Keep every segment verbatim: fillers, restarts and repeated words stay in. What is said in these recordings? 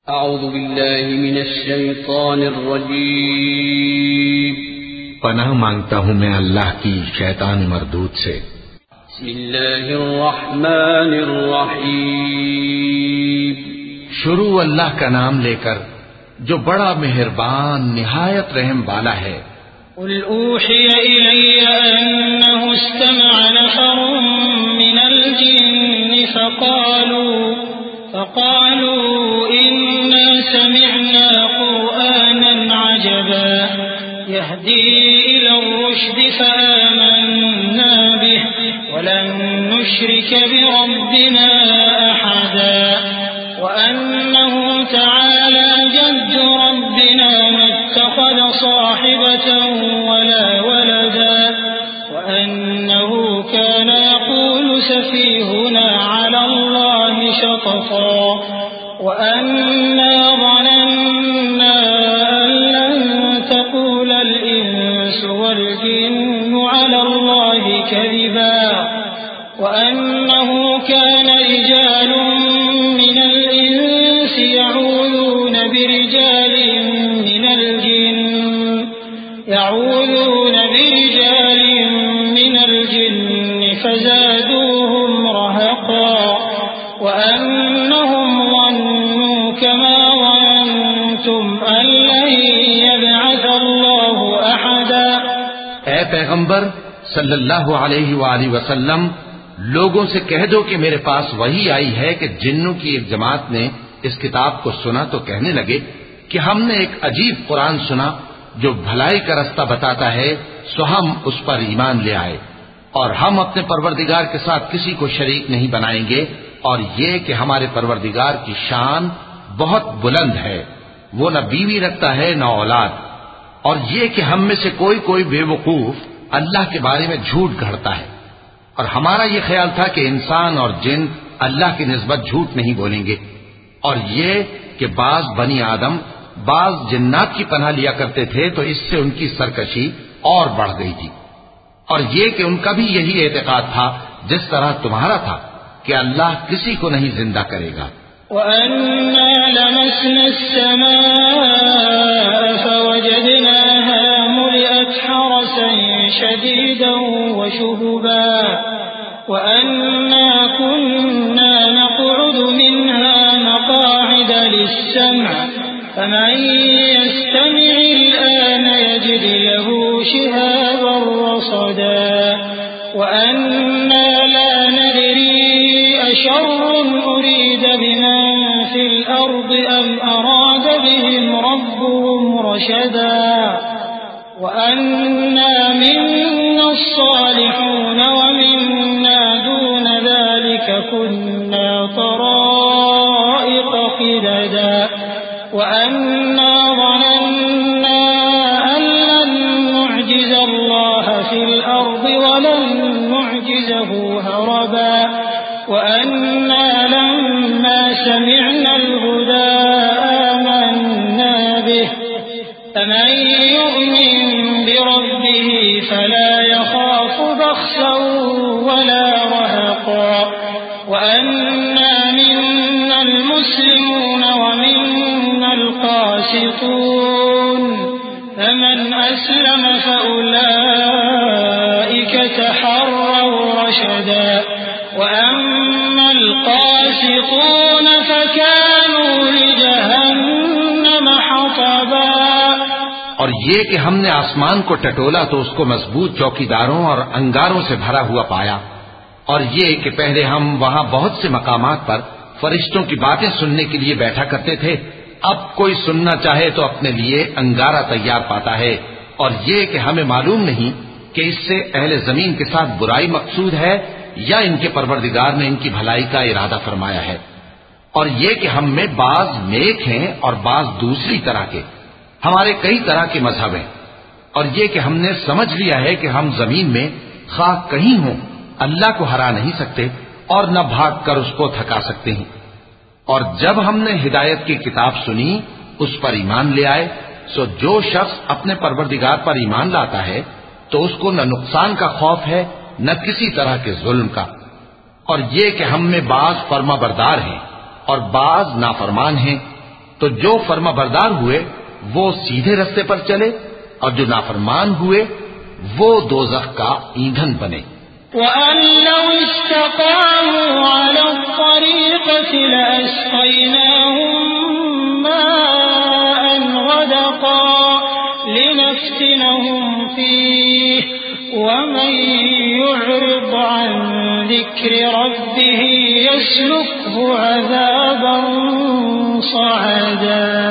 اعوذ باللہ من الشیطان الرجیم پناہ مانگتا ہوں میں اللہ کی شیطان مردود سے۔ بسم اللہ الرحمن الرحیم شروع اللہ کا نام لے کر جو بڑا مہربان نہایت رحم والا ہے۔ قل اوحی الی انہ استمع نفر من الجن فقالوا فقالوا انا سمعنا قرآنا عجبا يهدي الى الرشد فآمنا به ولن نشرك بربنا احدا وانه تعالى جد ربنا ما اتخذ صاحبة ولا ولدا وانه كان يقول سفيهنا على الله شططا وأنا ظننا أن لن تقول الإنس والجن على الله كذبا وأنه كان رجال من الإنس يعوذون برجال من الجن يعوذون برجال من الجن فزادوهم رهقا وأنهم ظنوا كما ظننتم أن لن يبعث الله أحدا۔ اے پیغمبر صلی اللہ علیہ وآلہ وسلم، لوگوں سے کہہ دو کہ میرے پاس وحی آئی ہے کہ جنوں کی ایک جماعت نے اس کتاب کو سنا تو کہنے لگے کہ ہم نے ایک عجیب قرآن سنا جو بھلائی کا رستہ بتاتا ہے، سو ہم اس پر ایمان لے آئے اور ہم اپنے پروردگار کے ساتھ کسی کو شریک نہیں بنائیں گے، اور یہ کہ ہمارے پروردگار کی شان بہت بلند ہے، وہ نہ بیوی رکھتا ہے نہ اولاد، اور یہ کہ ہم میں سے کوئی کوئی بے وقوف اللہ کے بارے میں جھوٹ گھڑتا ہے، اور ہمارا یہ خیال تھا کہ انسان اور جن اللہ کی نسبت جھوٹ نہیں بولیں گے، اور یہ کہ بعض بنی آدم بعض جنات کی پناہ لیا کرتے تھے تو اس سے ان کی سرکشی اور بڑھ گئی تھی، اور یہ کہ ان کا بھی یہی اعتقاد تھا جس طرح تمہارا تھا کہ اللہ کسی کو نہیں زندہ کرے گا۔ وَأَنَّا لَمَسْنَا السَّمَاءَ فَوَجَدْنَاهَا مُلِئَتْ حَرَسًا شَدِيدًا وَشُهُبًا وَأَنَّا كُنَّا نَقْعُدُ مِنْهَا مَقَاعِدَ لِلسَّمْعِ فَمَن يَسْتَمِعِ الْآنَ يَجِدْ لَهُ شِهَابًا رَّصَدًا وَأَنَّا لَا نَدْرِي أَشَرٌّ أُرِيدَ بِمَن فِي الْأَرْضِ أَمْ أَرَادَ بِهِمْ رَبُّهُمْ رَشَدًا وَأَنَّا مِنَّا الصَّالِحُونَ وَمِنَّا دُونَ ذَلِكَ كُنَّا طَرَائِقَ قِدَدًا وَأَنَّا ظَنَنَّا أَن لَّن نُّعْجِزَ اللَّهَ فِي الْأَرْضِ وَلَن نُّعْجِزَهُ هَرَبًا وَأَنَّا لَمَّا سَمِعْنَا الْهُدَىٰ آمَنَّا بِهِ فَمَن يُؤْمِن بِرَبِّهِ فَلَا يَخَافُ بَخْسًا وَلَا رَهَقًا وَأَنَّا مِنَّا الْمُسْلِمُونَ وَمِنَّا الْقَاسِطُونَ فَمَنْ أَسْلَمَ فَأُولَٰئِكَ تَحَرَّوْا رَشَدًا وَأَمَّا الْقَاسِطُونَ فَكَانُوا لِجَهَنَّمَ حَطَبًا۔ اور یہ کہ ہم نے آسمان کو ٹٹولا تو اس کو مضبوط چوکیداروں اور انگاروں سے بھرا ہوا پایا، اور یہ کہ پہلے ہم وہاں بہت سے مقامات پر فرشتوں کی باتیں سننے کے لیے بیٹھا کرتے تھے، اب کوئی سننا چاہے تو اپنے لیے انگارہ تیار پاتا ہے، اور یہ کہ ہمیں معلوم نہیں کہ اس سے اہل زمین کے ساتھ برائی مقصود ہے یا ان کے پروردگار نے ان کی بھلائی کا ارادہ فرمایا ہے، اور یہ کہ ہم میں بعض نیک ہیں اور بعض دوسری طرح کے، ہمارے کئی طرح کے مذہب ہیں، اور یہ کہ ہم نے سمجھ لیا ہے کہ ہم زمین میں خواہ کہیں ہوں اللہ کو ہرا نہیں سکتے اور نہ بھاگ کر اس کو تھکا سکتے ہیں، اور جب ہم نے ہدایت کی کتاب سنی اس پر ایمان لے آئے، سو جو شخص اپنے پروردگار پر ایمان لاتا ہے تو اس کو نہ نقصان کا خوف ہے نہ کسی طرح کے ظلم کا، اور یہ کہ ہم میں بعض فرما بردار ہیں اور بعض نافرمان ہیں، تو جو فرما بردار ہوئے وہ سیدھے رستے پر چلے اور جو نافرمان ہوئے وہ دوزخ کا ایندھن بنے. وَأَن لَّوْ اسْتَقَامُوا عَلَى الطَّرِيقَةِ لَأَسْقَيْنَاهُم مَّاءً غَدَقًا لِّنَفْتِنَهُمْ فِيهِ وَمَن يُعْرِضْ عَن ذِكْرِ رَبِّهِ يَسْلُكْهُ عَذَابًا صَعَدًا.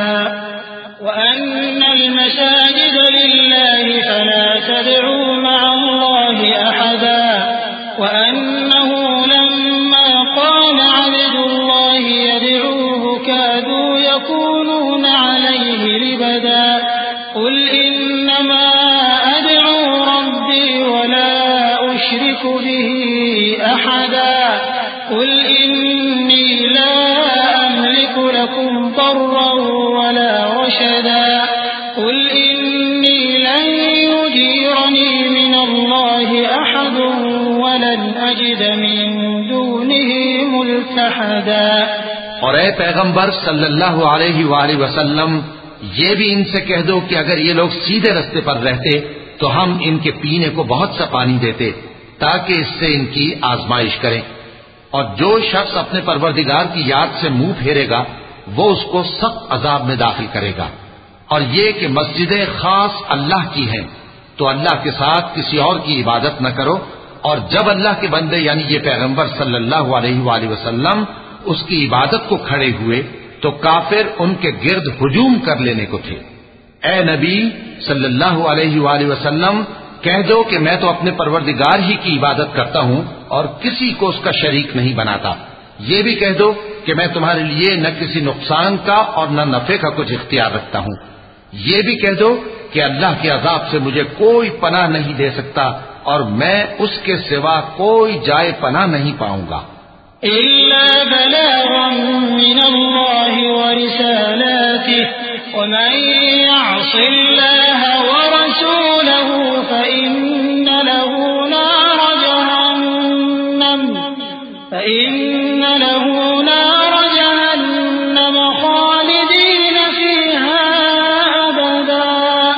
وَأَنَّ الْمَسَاجِدَ لِلَّهِ فَلَا تَدْعُوا مَعَ اللَّهِ أَحَدًا وَأَنَّهُ لَمَّا قَامَ عَبْدُ اللَّهِ يَدْعُوهُ كَادُوا يَكُونُونَ عَلَيْهِ لِبَدًا. قُلْ إِنَّمَا أَدْعُو رَبِّي وَلَا أُشْرِكُ بِهِ أَحَدًا. قُلْ إِنِّي لَا أَمْلِكُ لَكُمْ ضَرًّا وَلَا رَشَدًا. قُلْ إِنِّي لَن يُجِيرَنِي مِنَ اللَّهِ أَحَدٌ وَلَنْ أَجِدَ مِن دُونِهِ مُلْتَحَدًا. اور اے پیغمبر صلی اللہ علیہ وآلہ وسلم یہ بھی ان سے کہہ دو کہ اگر یہ لوگ سیدھے رستے پر رہتے تو ہم ان کے پینے کو بہت سا پانی دیتے تاکہ اس سے ان کی آزمائش کریں. اور جو شخص اپنے پروردگار کی یاد سے منہ پھیرے گا وہ اس کو سخت عذاب میں داخل کرے گا. اور یہ کہ مسجدیں خاص اللہ کی ہیں تو اللہ کے ساتھ کسی اور کی عبادت نہ کرو. اور جب اللہ کے بندے یعنی یہ پیغمبر صلی اللہ علیہ وآلہ وسلم اس کی عبادت کو کھڑے ہوئے تو کافر ان کے گرد ہجوم کر لینے کو تھے. اے نبی صلی اللہ علیہ وآلہ وسلم کہہ دو کہ میں تو اپنے پروردگار ہی کی عبادت کرتا ہوں اور کسی کو اس کا شریک نہیں بناتا. یہ بھی کہہ دو کہ میں تمہارے لیے نہ کسی نقصان کا اور نہ نفع کا کچھ اختیار رکھتا ہوں. یہ بھی کہہ دو کہ اللہ کے عذاب سے مجھے کوئی پناہ نہیں دے سکتا اور میں اس کے سوا کوئی جائے پناہ نہیں پاؤں گا. إِلَّا بَلَاغًا مِّنَ اللَّهِ وَرِسَالَاتِهِ وَمَن يَعْصِ اللَّهَ وَرَسُولَهُ فَإِنَّ لَهُ نَارَ جَهَنَّمَ فَإِنَّ لَهُ نَارَ جَهَنَّمَ خَالِدِينَ فِيهَا أَبَدًا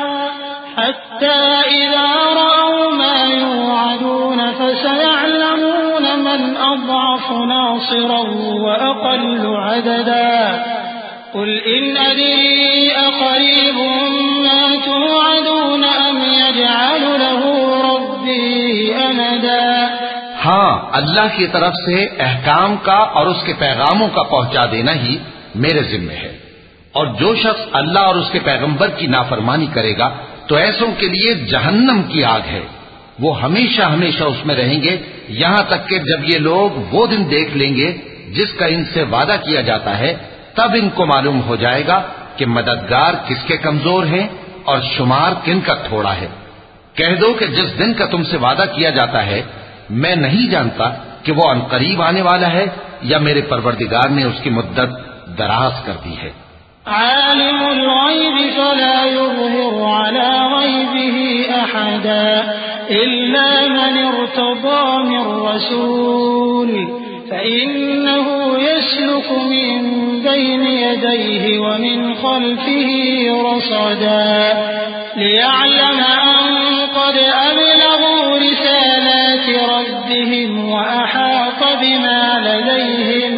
حَتَّى إِذَا رَأَوْا مَا يُوعَدُونَ فَسَيَعْلَمُونَ مَنْ أَضْعَفُ نَاصِرًا وَأَقَلُّ عَدَدًا. قُلْ إِنْ أَدْرِي أَقَرِيبٌ مَّا تُوعَدُونَ أَمْ يَجْعَلُ لَهُ رَبِّي أَمَدًا. ہاں اللہ کی طرف سے احکام کا اور اس کے پیغاموں کا پہنچا دینا ہی میرے ذمہ ہے. اور جو شخص اللہ اور اس کے پیغمبر کی نافرمانی کرے گا تو ایسوں کے لیے جہنم کی آگ ہے. وہ ہمیشہ ہمیشہ اس میں رہیں گے یہاں تک کہ جب یہ لوگ وہ دن دیکھ لیں گے جس کا ان سے وعدہ کیا جاتا ہے تب ان کو معلوم ہو جائے گا کہ مددگار کس کے کمزور ہیں اور شمار کن کا تھوڑا ہے. کہہ دو کہ جس دن کا تم سے وعدہ کیا جاتا ہے میں نہیں جانتا کہ وہ عنقریب آنے والا ہے یا میرے پروردگار نے اس کی مدت دراز کر دی ہے. عالم الغیب فلا یظہر علی غیبہ احدا الا من ارتضى من رسول فإنه يسلك من بين يديه ومن خلفه رصدا ليعلم أن قد أبلغوا رسالات ربهم وأحاط بما لديهم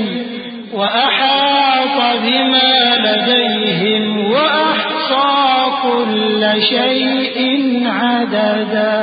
وأحاط بما لديهم وأحصى كل شيء عددا.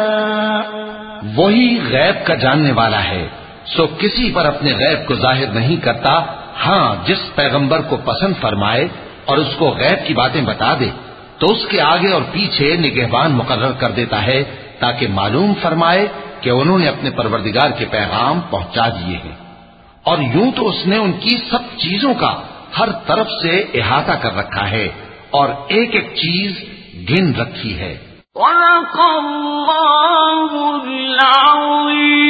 وہی غیب کا جاننے والا ہے سو کسی پر اپنے غیب کو ظاہر نہیں کرتا. ہاں جس پیغمبر کو پسند فرمائے اور اس کو غیب کی باتیں بتا دے تو اس کے آگے اور پیچھے نگہبان مقرر کر دیتا ہے تاکہ معلوم فرمائے کہ انہوں نے اپنے پروردگار کے پیغام پہنچا دیے ہیں. اور یوں تو اس نے ان کی سب چیزوں کا ہر طرف سے احاطہ کر رکھا ہے اور ایک ایک چیز گن رکھی ہے. وَلَقَ اللَّهُ الْعَظِيمُ.